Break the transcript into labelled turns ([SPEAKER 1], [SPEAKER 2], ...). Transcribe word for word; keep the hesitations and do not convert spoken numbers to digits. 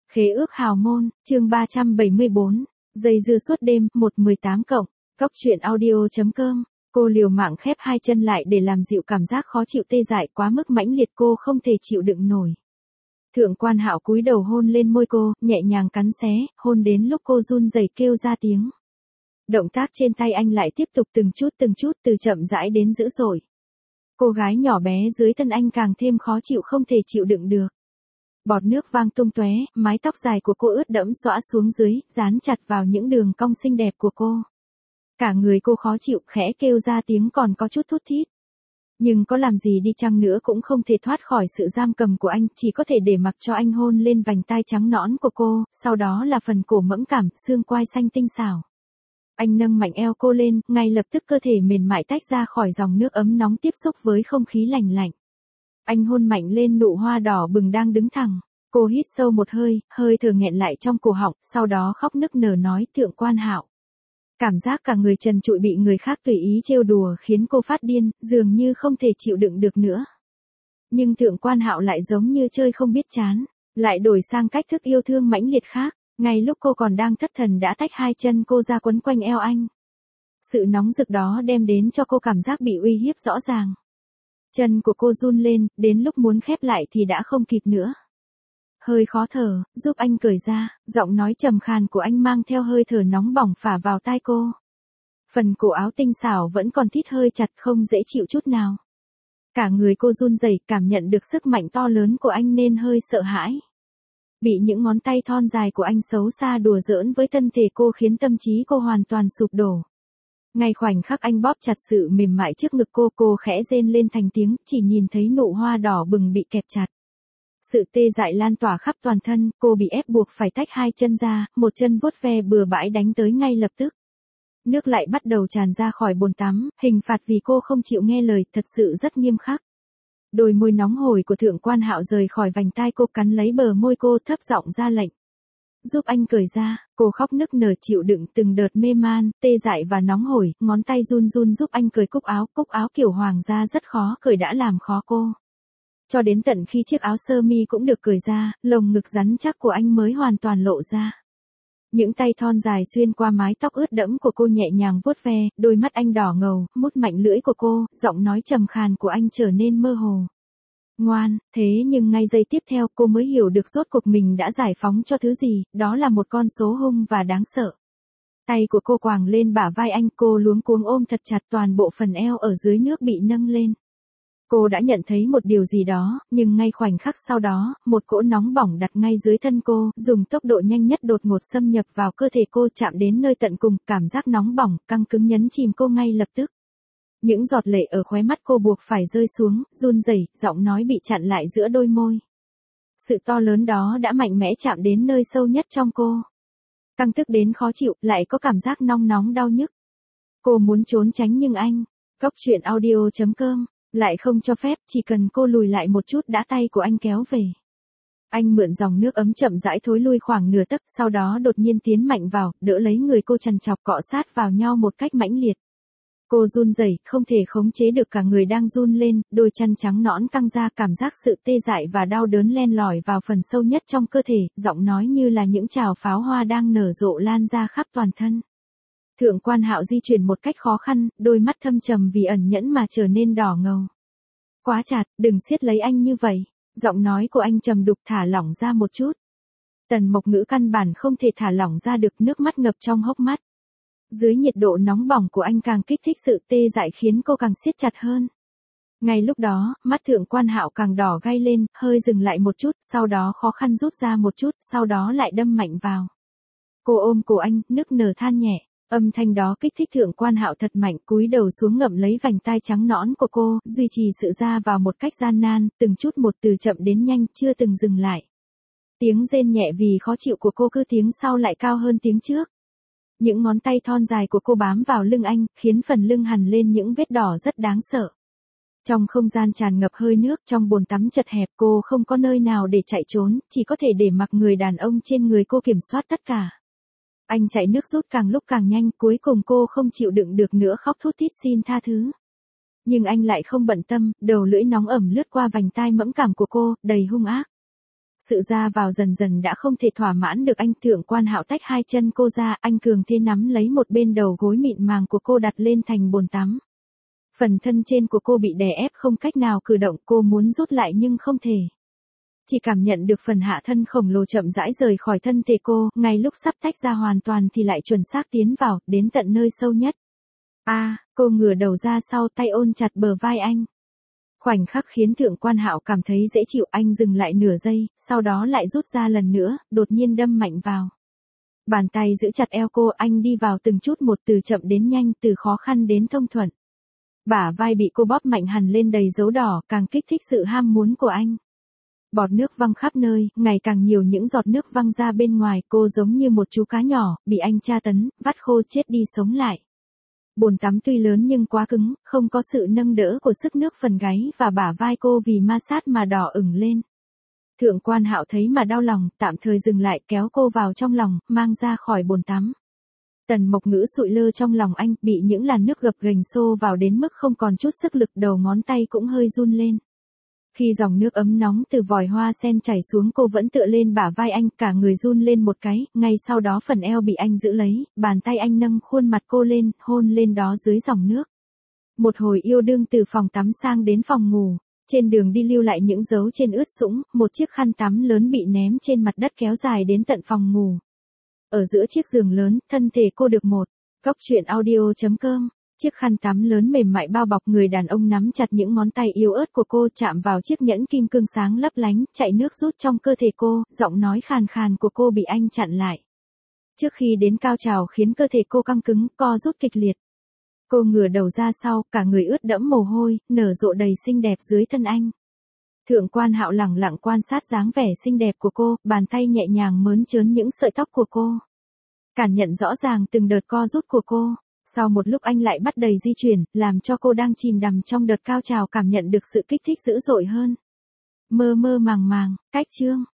[SPEAKER 1] Khế ước hào môn, chương ba trăm bảy mươi bốn, dây dưa suốt đêm, một mười tám cộng, cốc truyện audio.com, cô liều mạng khép hai chân lại để làm dịu cảm giác khó chịu tê dại quá mức mãnh liệt cô không thể chịu đựng nổi. Thượng Quan Hạo cúi đầu hôn lên môi cô, nhẹ nhàng cắn xé, hôn đến lúc cô run rẩy kêu ra tiếng. Động tác trên tay anh lại tiếp tục từng chút từng chút từ chậm rãi đến dữ dội. Cô gái nhỏ bé dưới thân anh càng thêm khó chịu không thể chịu đựng được. Bọt nước vang tung tóe, mái tóc dài của cô ướt đẫm xõa xuống dưới, dán chặt vào những đường cong xinh đẹp của cô. Cả người cô khó chịu, khẽ kêu ra tiếng còn có chút thút thít. Nhưng có làm gì đi chăng nữa cũng không thể thoát khỏi sự giam cầm của anh, chỉ có thể để mặc cho anh hôn lên vành tai trắng nõn của cô, sau đó là phần cổ mẫm cảm, xương quai xanh tinh xảo. Anh nâng mạnh eo cô lên, ngay lập tức cơ thể mềm mại tách ra khỏi dòng nước ấm nóng tiếp xúc với không khí lành lạnh. Anh hôn mạnh lên nụ hoa đỏ bừng đang đứng thẳng. Cô hít sâu một hơi, hơi thở nghẹn lại trong cổ họng, sau đó khóc nức nở nói Thượng Quan Hạo. Cảm giác cả người trần trụi bị người khác tùy ý trêu đùa khiến cô phát điên, dường như không thể chịu đựng được nữa. Nhưng Thượng Quan Hạo lại giống như chơi không biết chán, lại đổi sang cách thức yêu thương mãnh liệt khác. Ngay lúc cô còn đang thất thần đã tách hai chân cô ra quấn quanh eo anh. Sự nóng rực đó đem đến cho cô cảm giác bị uy hiếp rõ ràng. Chân của cô run lên, đến lúc muốn khép lại thì đã không kịp nữa. Hơi khó thở, giúp anh cởi ra, giọng nói trầm khàn của anh mang theo hơi thở nóng bỏng phả vào tai cô. Phần cổ áo tinh xảo vẫn còn thít hơi chặt không dễ chịu chút nào. Cả người cô run rẩy, cảm nhận được sức mạnh to lớn của anh nên hơi sợ hãi. Bị những ngón tay thon dài của anh xấu xa đùa giỡn với thân thể cô khiến tâm trí cô hoàn toàn sụp đổ. Ngay khoảnh khắc anh bóp chặt sự mềm mại trước ngực cô, cô khẽ rên lên thành tiếng, chỉ nhìn thấy nụ hoa đỏ bừng bị kẹp chặt. Sự tê dại lan tỏa khắp toàn thân, cô bị ép buộc phải tách hai chân ra, một chân vuốt ve bừa bãi đánh tới ngay lập tức. Nước lại bắt đầu tràn ra khỏi bồn tắm, hình phạt vì cô không chịu nghe lời, thật sự rất nghiêm khắc. Đôi môi nóng hổi của Thượng Quan Hạo rời khỏi vành tai cô, cắn lấy bờ môi cô, thấp giọng ra lệnh. Giúp anh cởi ra, cô khóc nức nở chịu đựng từng đợt mê man, tê dại và nóng hổi, ngón tay run run giúp anh cởi cúc áo, cúc áo kiểu hoàng gia rất khó cởi đã làm khó cô. Cho đến tận khi chiếc áo sơ mi cũng được cởi ra, lồng ngực rắn chắc của anh mới hoàn toàn lộ ra. Những tay thon dài xuyên qua mái tóc ướt đẫm của cô nhẹ nhàng vuốt ve, đôi mắt anh đỏ ngầu, mút mạnh lưỡi của cô, giọng nói trầm khàn của anh trở nên mơ hồ. Ngoan, thế nhưng ngay giây tiếp theo cô mới hiểu được rốt cuộc mình đã giải phóng cho thứ gì, đó là một con số hung và đáng sợ. Tay của cô quàng lên bả vai anh, cô luống cuống ôm thật chặt, toàn bộ phần eo ở dưới nước bị nâng lên. Cô đã nhận thấy một điều gì đó, nhưng ngay khoảnh khắc sau đó, một cỗ nóng bỏng đặt ngay dưới thân cô, dùng tốc độ nhanh nhất đột ngột xâm nhập vào cơ thể cô, chạm đến nơi tận cùng, cảm giác nóng bỏng, căng cứng nhấn chìm cô ngay lập tức. Những giọt lệ ở khóe mắt cô buộc phải rơi xuống, run rẩy, giọng nói bị chặn lại giữa đôi môi. Sự to lớn đó đã mạnh mẽ chạm đến nơi sâu nhất trong cô. Căng tức đến khó chịu, lại có cảm giác nong nóng đau nhức. Cô muốn trốn tránh nhưng anh, cốc truyện audio.com, lại không cho phép, chỉ cần cô lùi lại một chút đã tay của anh kéo về. Anh mượn dòng nước ấm chậm rãi thối lui khoảng nửa tấc, sau đó đột nhiên tiến mạnh vào, đỡ lấy người cô trằn trọc cọ sát vào nhau một cách mãnh liệt. Cô run rẩy, không thể khống chế được cả người đang run lên, đôi chân trắng nõn căng ra, cảm giác sự tê dại và đau đớn len lỏi vào phần sâu nhất trong cơ thể, giọng nói như là những trào pháo hoa đang nở rộ lan ra khắp toàn thân. Thượng Quan Hạo di chuyển một cách khó khăn, đôi mắt thâm trầm vì ẩn nhẫn mà trở nên đỏ ngầu. Quá chặt, đừng siết lấy anh như vậy. Giọng nói của anh trầm đục, thả lỏng ra một chút. Tần Mộc Ngữ căn bản không thể thả lỏng ra được, nước mắt ngập trong hốc mắt. Dưới nhiệt độ nóng bỏng của anh càng kích thích sự tê dại khiến cô càng siết chặt hơn. Ngay lúc đó, mắt Thượng Quan Hạo càng đỏ gay lên, hơi dừng lại một chút, sau đó khó khăn rút ra một chút, sau đó lại đâm mạnh vào. Cô ôm cổ anh, nức nở than nhẹ. Âm thanh đó kích thích Thượng Quan Hạo thật mạnh, cúi đầu xuống ngậm lấy vành tai trắng nõn của cô, duy trì sự ra vào một cách gian nan, từng chút một từ chậm đến nhanh, chưa từng dừng lại. Tiếng rên nhẹ vì khó chịu của cô cứ tiếng sau lại cao hơn tiếng trước. Những ngón tay thon dài của cô bám vào lưng anh, khiến phần lưng hằn lên những vết đỏ rất đáng sợ. Trong không gian tràn ngập hơi nước, trong bồn tắm chật hẹp, cô không có nơi nào để chạy trốn, chỉ có thể để mặc người đàn ông trên người cô kiểm soát tất cả. Anh chạy nước rút càng lúc càng nhanh, cuối cùng cô không chịu đựng được nữa khóc thút thít xin tha thứ. Nhưng anh lại không bận tâm, đầu lưỡi nóng ẩm lướt qua vành tai mẫm cảm của cô, đầy hung ác. Sự ra vào dần dần đã không thể thỏa mãn được anh. Thượng Quan Hạo tách hai chân cô ra, anh cường thế nắm lấy một bên đầu gối mịn màng của cô đặt lên thành bồn tắm. Phần thân trên của cô bị đè ép không cách nào cử động, cô muốn rút lại nhưng không thể. Chỉ cảm nhận được phần hạ thân khổng lồ chậm rãi rời khỏi thân thể cô, ngay lúc sắp tách ra hoàn toàn thì lại chuẩn xác tiến vào, đến tận nơi sâu nhất. A, à, cô ngửa đầu ra sau, tay ôm chặt bờ vai anh. Khoảnh khắc khiến Thượng Quan Hạo cảm thấy dễ chịu, anh dừng lại nửa giây, sau đó lại rút ra lần nữa, đột nhiên đâm mạnh vào. Bàn tay giữ chặt eo cô, anh đi vào từng chút một, từ chậm đến nhanh, từ khó khăn đến thông thuận. Bả vai bị cô bóp mạnh hẳn lên đầy dấu đỏ, càng kích thích sự ham muốn của anh. Bọt nước văng khắp nơi, ngày càng nhiều những giọt nước văng ra bên ngoài, cô giống như một chú cá nhỏ, bị anh tra tấn, vắt khô chết đi sống lại. Bồn tắm tuy lớn nhưng quá cứng, không có sự nâng đỡ của sức nước, phần gáy và bả vai cô vì ma sát mà đỏ ửng lên. Thượng Quan Hạo thấy mà đau lòng, tạm thời dừng lại, kéo cô vào trong lòng, mang ra khỏi bồn tắm. Tần Mộc Ngữ sụi lơ trong lòng anh, bị những làn nước gập ghềnh xô vào đến mức không còn chút sức lực, đầu ngón tay cũng hơi run lên. Khi dòng nước ấm nóng từ vòi hoa sen chảy xuống, cô vẫn tựa lên bả vai anh, cả người run lên một cái, ngay sau đó phần eo bị anh giữ lấy, bàn tay anh nâng khuôn mặt cô lên, hôn lên đó dưới dòng nước. Một hồi yêu đương từ phòng tắm sang đến phòng ngủ, trên đường đi lưu lại những dấu trên ướt sũng, một chiếc khăn tắm lớn bị ném trên mặt đất kéo dài đến tận phòng ngủ. Ở giữa chiếc giường lớn, thân thể cô được một. Góc truyện audio chấm com. Chiếc khăn tắm lớn mềm mại bao bọc người đàn ông, nắm chặt những ngón tay yếu ớt của cô, chạm vào chiếc nhẫn kim cương sáng lấp lánh, chạy nước rút trong cơ thể cô, giọng nói khàn khàn của cô bị anh chặn lại. Trước khi đến cao trào khiến cơ thể cô căng cứng, co rút kịch liệt. Cô ngửa đầu ra sau, cả người ướt đẫm mồ hôi, nở rộ đầy xinh đẹp dưới thân anh. Thượng Quan Hạo lẳng lặng quan sát dáng vẻ xinh đẹp của cô, bàn tay nhẹ nhàng mớn trớn những sợi tóc của cô. Cảm nhận rõ ràng từng đợt co rút của cô. Sau một lúc anh lại bắt đầy di chuyển, làm cho cô đang chìm đắm trong đợt cao trào cảm nhận được sự kích thích dữ dội hơn. Mơ mơ màng màng, cách chương.